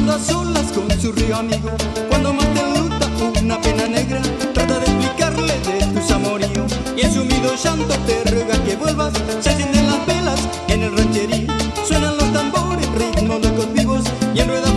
anda solas con su río amigo. Cuando más te enluta una pena negra, trata de explicarle de tus amoríos. Y en sumido llanto te ruega que vuelvas. Se encienden las velas en el rancherío, suenan los tambores, ritmos locos vivos, y en rueda